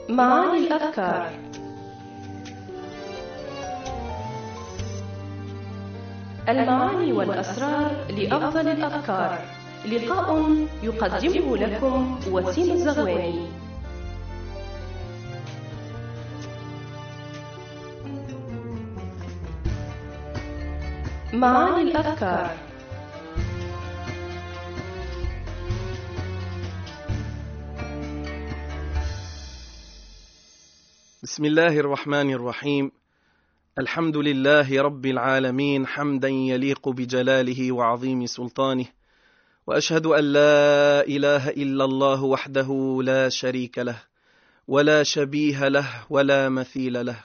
معاني الأفكار. المعاني والأسرار لأفضل الأفكار. لقاء يقدمه لكم وسيم الزغواني. معاني الأفكار. بسم الله الرحمن الرحيم. الحمد لله رب العالمين حمدا يليق بجلاله وعظيم سلطانه، وأشهد أن لا إله إلا الله وحده لا شريك له ولا شبيه له ولا مثيل له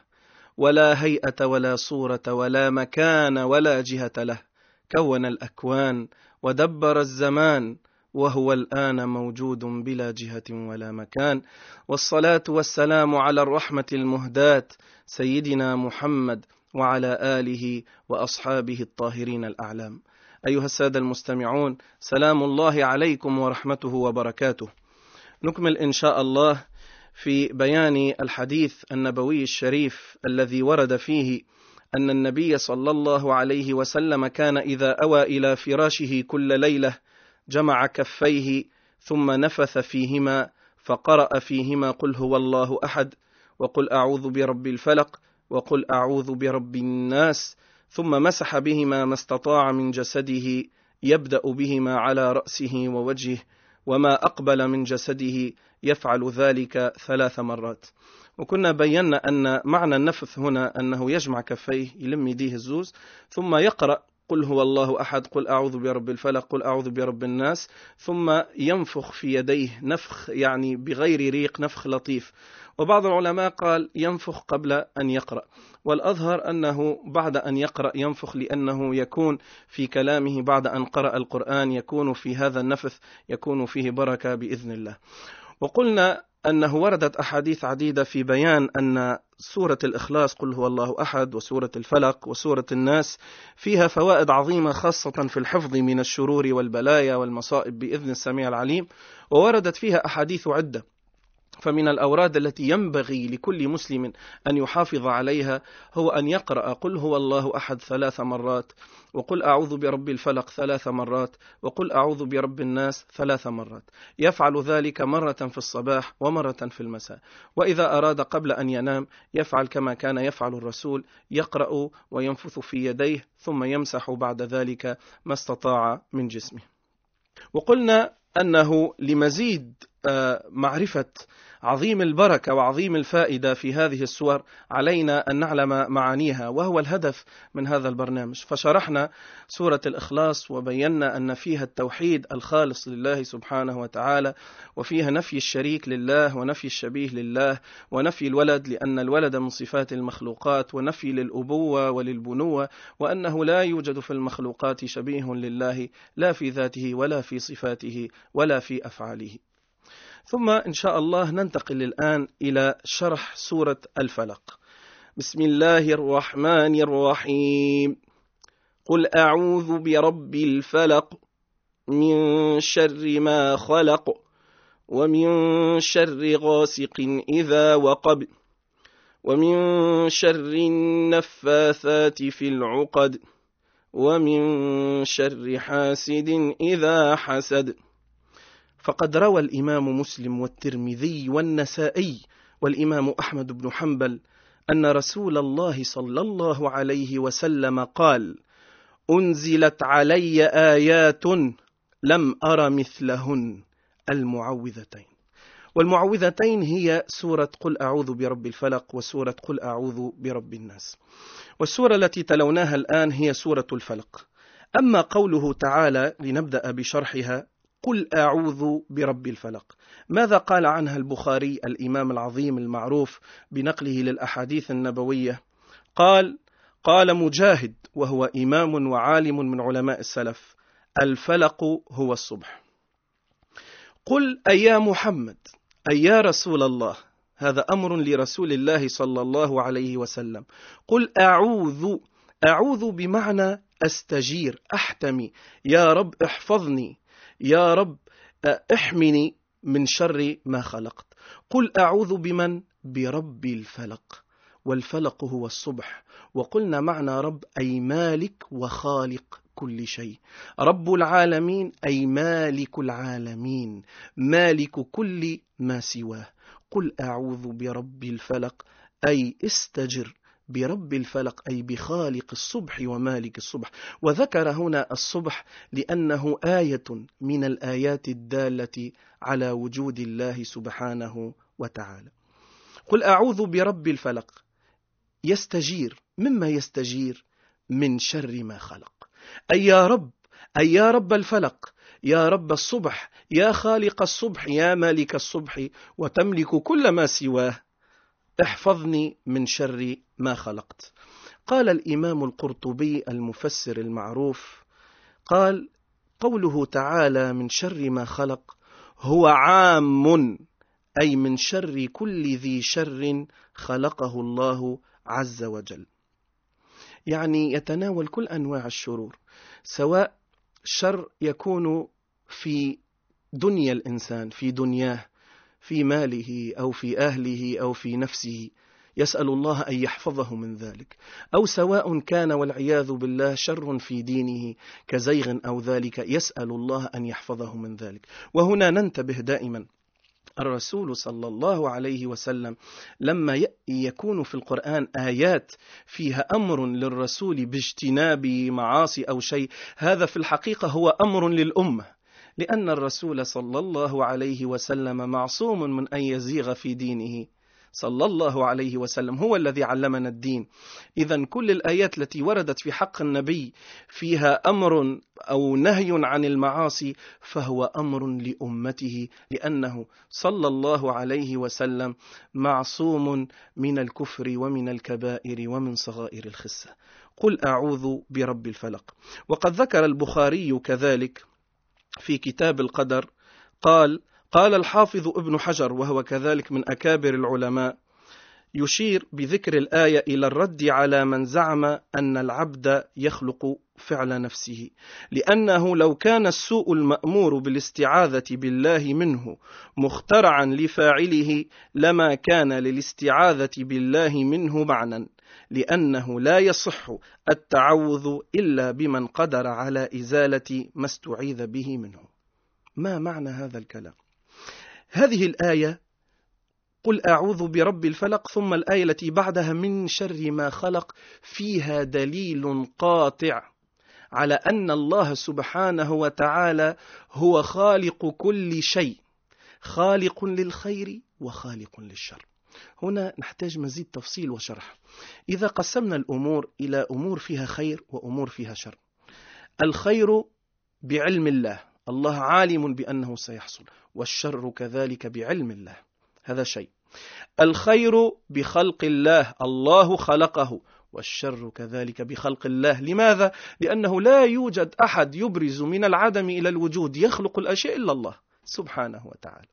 ولا هيئة ولا صورة ولا مكان ولا جهة له. كون الأكوان ودبر الزمان وهو الآن موجود بلا جهة ولا مكان، والصلاة والسلام على الرحمة المهداة سيدنا محمد وعلى آله وأصحابه الطاهرين الأعلام. أيها السادة المستمعون، سلام الله عليكم ورحمته وبركاته. نكمل إن شاء الله في بيان الحديث النبوي الشريف الذي ورد فيه أن النبي صلى الله عليه وسلم كان إذا أوى إلى فراشه كل ليلة جمع كفيه ثم نفث فيهما فقرأ فيهما قل هو الله أحد وقل أعوذ برب الفلق وقل أعوذ برب الناس، ثم مسح بهما ما استطاع من جسده، يبدأ بهما على رأسه ووجهه، وما أقبل من جسده يفعل ذلك 3 مرات. وكنا بينا أن معنى النفث هنا أنه يجمع كفيه، يلم يديه الزوز، ثم يقرأ قل هو الله أحد قل أعوذ برب الفلق قل أعوذ برب الناس، ثم ينفخ في يديه نفخ يعني بغير ريق، نفخ لطيف. وبعض العلماء قال ينفخ قبل أن يقرأ، والأظهر أنه بعد أن يقرأ ينفخ، لأنه يكون في كلامه بعد أن قرأ القرآن يكون في هذا النفث يكون فيه بركة بإذن الله. وقلنا أنه وردت أحاديث عديدة في بيان أن سورة الإخلاص قل هو الله أحد وسورة الفلق وسورة الناس فيها فوائد عظيمة، خاصة في الحفظ من الشرور والبلايا والمصائب بإذن السميع العليم، ووردت فيها أحاديث عدة. فمن الأوراد التي ينبغي لكل مسلم أن يحافظ عليها هو أن يقرأ قل هو الله أحد 3 مرات، وقل أعوذ برب الفلق 3 مرات، وقل أعوذ برب الناس 3 مرات. يفعل ذلك مرة في الصباح ومرة في المساء. وإذا أراد قبل أن ينام يفعل كما كان يفعل الرسول، يقرأ وينفث في يديه ثم يمسح بعد ذلك ما استطاع من جسمه. وقلنا أنه لمزيد معرفة عظيم البركة وعظيم الفائدة في هذه السور علينا أن نعلم معانيها، وهو الهدف من هذا البرنامج. فشرحنا سورة الإخلاص وبينا أن فيها التوحيد الخالص لله سبحانه وتعالى، وفيها نفي الشريك لله ونفي الشبيه لله ونفي الولد لأن الولد من صفات المخلوقات، ونفي للأبوة وللبنوة، وأنه لا يوجد في المخلوقات شبيه لله لا في ذاته ولا في صفاته ولا في أفعاله. ثم إن شاء الله ننتقل الآن إلى شرح سورة الفلق. بسم الله الرحمن الرحيم. قل أعوذ برب الفلق من شر ما خلق ومن شر غاسق إذا وقب ومن شر النفاثات في العقد ومن شر حاسد إذا حسد. فقد روى الإمام مسلم والترمذي والنسائي والإمام أحمد بن حنبل أن رسول الله صلى الله عليه وسلم قال: أنزلت علي آيات لم أر مثلهن المعوذتين. والمعوذتين هي سورة قل أعوذ برب الفلق وسورة قل أعوذ برب الناس. والسورة التي تلوناها الآن هي سورة الفلق. أما قوله تعالى لنبدأ بشرحها قل أعوذ برب الفلق، ماذا قال عنها البخاري الإمام العظيم المعروف بنقله للأحاديث النبوية؟ قال مجاهد وهو إمام وعالم من علماء السلف: الفلق هو الصبح. قل أي محمد أي يا رسول الله، هذا أمر لرسول الله صلى الله عليه وسلم. قل أعوذ بمعنى أستجير، أحتمي، يا رب احفظني، يا رب احمني من شر ما خلقت. قل أعوذ بمن؟ برب الفلق، والفلق هو الصبح. وقلنا معنى رب أي مالك وخالق كل شيء. رب العالمين أي مالك العالمين، مالك كل ما سواه. قل أعوذ برب الفلق أي استجر برب الفلق أي بخالق الصبح ومالك الصبح. وذكر هنا الصبح لأنه آية من الآيات الدالة على وجود الله سبحانه وتعالى. قل أعوذ برب الفلق يستجير، مما يستجير من شر ما خلق. أي يا رب، أي يا رب الفلق، يا رب الصبح، يا خالق الصبح، يا مالك الصبح وتملك كل ما سواه، احفظني من شر ما خلقت. قال الإمام القرطبي المفسر المعروف، قال قوله تعالى من شر ما خلق هو عام، أي من شر كل ذي شر خلقه الله عز وجل، يعني يتناول كل أنواع الشرور، سواء شر يكون في دنيا الإنسان، في دنياه، في ماله أو في أهله أو في نفسه، يسأل الله أن يحفظه من ذلك، أو سواء كان والعياذ بالله شر في دينه كزيغ أو ذلك، يسأل الله أن يحفظه من ذلك. وهنا ننتبه دائما، الرسول صلى الله عليه وسلم لما يكون في القرآن آيات فيها أمر للرسول باجتناب معاصي أو شيء، هذا في الحقيقة هو أمر للأمة، لأن الرسول صلى الله عليه وسلم معصوم من أن يزيغ في دينه، صلى الله عليه وسلم هو الذي علمنا الدين. إذن كل الآيات التي وردت في حق النبي فيها أمر أو نهي عن المعاصي فهو أمر لأمته، لأنه صلى الله عليه وسلم معصوم من الكفر ومن الكبائر ومن صغائر الخسة. قل أعوذ برب الفلق. وقد ذكر البخاري كذلك في كتاب القدر، قال الحافظ ابن حجر وهو كذلك من أكابر العلماء، يشير بذكر الآية إلى الرد على من زعم أن العبد يخلق فعل نفسه، لأنه لو كان السوء المأمور بالاستعاذة بالله منه مخترعا لفاعله لما كان للاستعاذة بالله منه معنى، لأنه لا يصح التعوذ إلا بمن قدر على إزالة ما استعيذ به منه. ما معنى هذا الكلام؟ هذه الآية قل أعوذ برب الفلق ثم الآية التي بعدها من شر ما خلق فيها دليل قاطع على أن الله سبحانه وتعالى هو خالق كل شيء، خالق للخير وخالق للشر. هنا نحتاج مزيد تفصيل وشرح. إذا قسمنا الأمور إلى أمور فيها خير وأمور فيها شر، الخير بعلم الله، الله عالم بأنه سيحصل، والشر كذلك بعلم الله، هذا شيء. الخير بخلق الله، الله خلقه، والشر كذلك بخلق الله. لماذا؟ لأنه لا يوجد أحد يبرز من العدم إلى الوجود يخلق الأشياء إلا الله سبحانه وتعالى.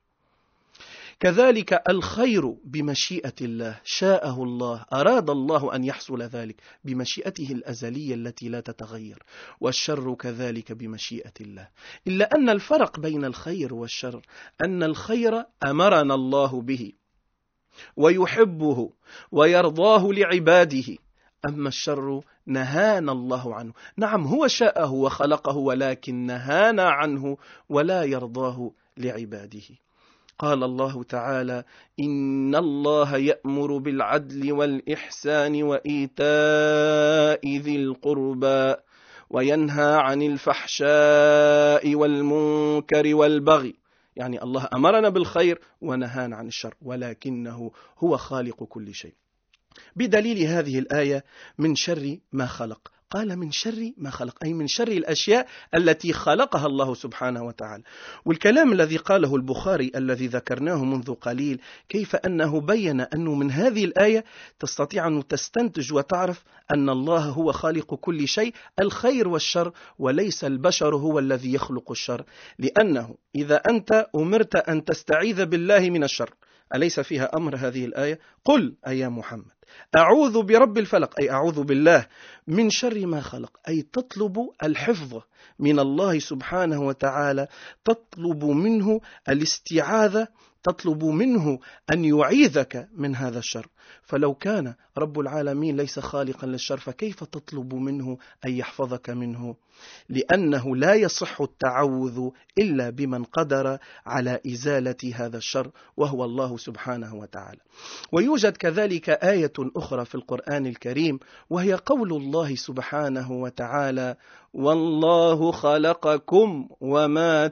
كذلك الخير بمشيئة الله، شاءه الله، أراد الله أن يحصل ذلك بمشيئته الأزلية التي لا تتغير، والشر كذلك بمشيئة الله. إلا أن الفرق بين الخير والشر أن الخير أمرنا الله به ويحبه ويرضاه لعباده، أما الشر نهانا الله عنه. نعم هو شاءه وخلقه ولكن نهانا عنه ولا يرضاه لعباده. قال الله تعالى إن الله يأمر بالعدل والإحسان وإيتاء ذي القربى وينهى عن الفحشاء والمنكر والبغي، يعني الله أمرنا بالخير ونهانا عن الشر، ولكنه هو خالق كل شيء. بدليل هذه الآية من شر ما خلق، قال من شر ما خلق أي من شر الأشياء التي خلقها الله سبحانه وتعالى. والكلام الذي قاله البخاري الذي ذكرناه منذ قليل، كيف أنه بين أنه من هذه الآية تستطيع أن تستنتج وتعرف أن الله هو خالق كل شيء، الخير والشر، وليس البشر هو الذي يخلق الشر. لأنه إذا أنت أمرت أن تستعيذ بالله من الشر، أليس فيها أمر هذه الآية؟ قل أي محمد أعوذ برب الفلق أي أعوذ بالله من شر ما خلق، أي تطلب الحفظ من الله سبحانه وتعالى، تطلب منه الاستعاذة، تطلب منه أن يعيذك من هذا الشر. فلو كان رب العالمين ليس خالقا للشر فكيف تطلب منه أن يحفظك منه؟ لأنه لا يصح التعوذ إلا بمن قدر على إزالة هذا الشر وهو الله سبحانه وتعالى. ويوجد كذلك آية أخرى في القرآن الكريم وهي قول الله سبحانه وتعالى: والله خلقكم وما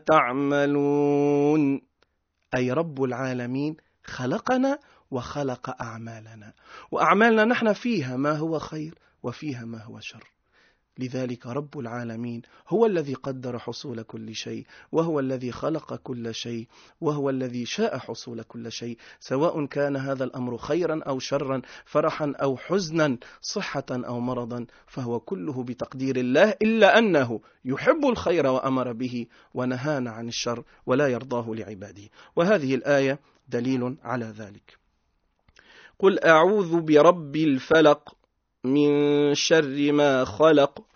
تعملون، أي رب العالمين خلقنا وخلق أعمالنا، وأعمالنا نحن فيها ما هو خير وفيها ما هو شر. لذلك رب العالمين هو الذي قدر حصول كل شيء، وهو الذي خلق كل شيء، وهو الذي شاء حصول كل شيء، سواء كان هذا الأمر خيرا أو شرا، فرحا أو حزنا، صحة أو مرضا، فهو كله بتقدير الله، إلا أنه يحب الخير وأمر به ونهانا عن الشر ولا يرضاه لعباده. وهذه الآية دليل على ذلك. قل أعوذ برب الفلق من شر ما خلق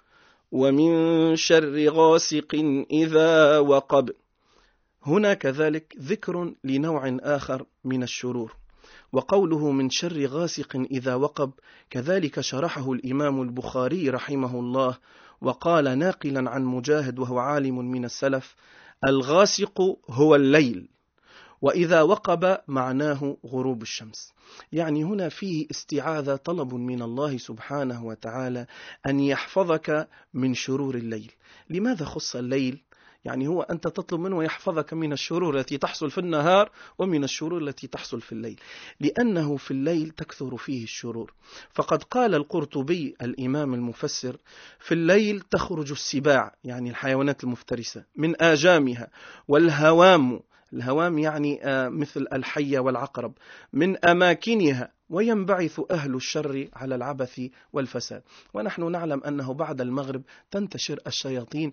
ومن شر غاسق إذا وقب. هنا كذلك ذكر لنوع آخر من الشرور، وقوله من شر غاسق إذا وقب كذلك شرحه الإمام البخاري رحمه الله، وقال ناقلا عن مجاهد وهو عالم من السلف: الغاسق هو الليل، وإذا وقب معناه غروب الشمس. يعني هنا فيه استعاذة، طلب من الله سبحانه وتعالى أن يحفظك من شرور الليل. لماذا خص الليل؟ يعني هو أنت تطلب منه يحفظك من الشرور التي تحصل في النهار ومن الشرور التي تحصل في الليل، لأنه في الليل تكثر فيه الشرور. فقد قال القرطبي الإمام المفسر: في الليل تخرج السباع، يعني الحيوانات المفترسة، من آجامها، والهوام، الهوام يعني مثل الحية والعقرب، من أماكنها، وينبعث أهل الشر على العبث والفساد. ونحن نعلم أنه بعد المغرب تنتشر الشياطين،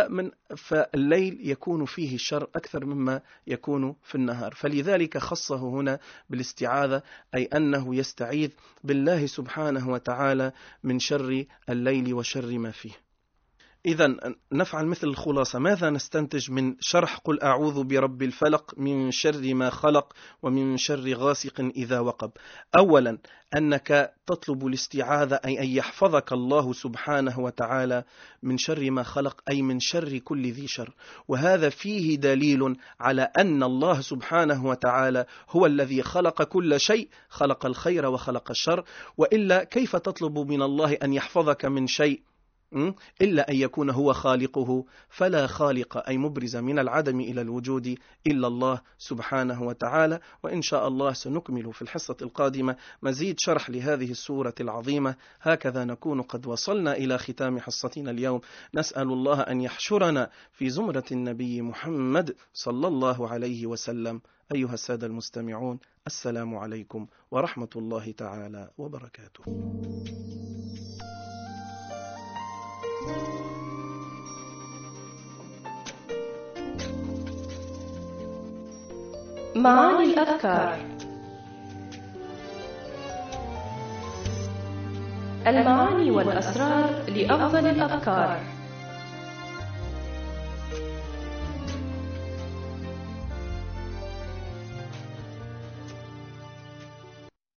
فالليل يكون فيه الشر أكثر مما يكون في النهار، فلذلك خصه هنا بالاستعاذة، أي أنه يستعيذ بالله سبحانه وتعالى من شر الليل وشر ما فيه. إذن نفعل مثل الخلاصة. ماذا نستنتج من شرح قل أعوذ برب الفلق من شر ما خلق ومن شر غاسق إذا وقب؟ أولا أنك تطلب الاستعاذة، أي أن يحفظك الله سبحانه وتعالى من شر ما خلق، أي من شر كل ذي شر. وهذا فيه دليل على أن الله سبحانه وتعالى هو الذي خلق كل شيء، خلق الخير وخلق الشر، وإلا كيف تطلب من الله أن يحفظك من شيء إلا أن يكون هو خالقه؟ فلا خالق أي مبرز من العدم إلى الوجود إلا الله سبحانه وتعالى. وإن شاء الله سنكمل في الحصة القادمة مزيد شرح لهذه السورة العظيمة. هكذا نكون قد وصلنا إلى ختام حصتنا اليوم. نسأل الله أن يحشرنا في زمرة النبي محمد صلى الله عليه وسلم. أيها السادة المستمعون، السلام عليكم ورحمة الله تعالى وبركاته. معاني الأذكار. المعاني والأسرار لأفضل الأذكار.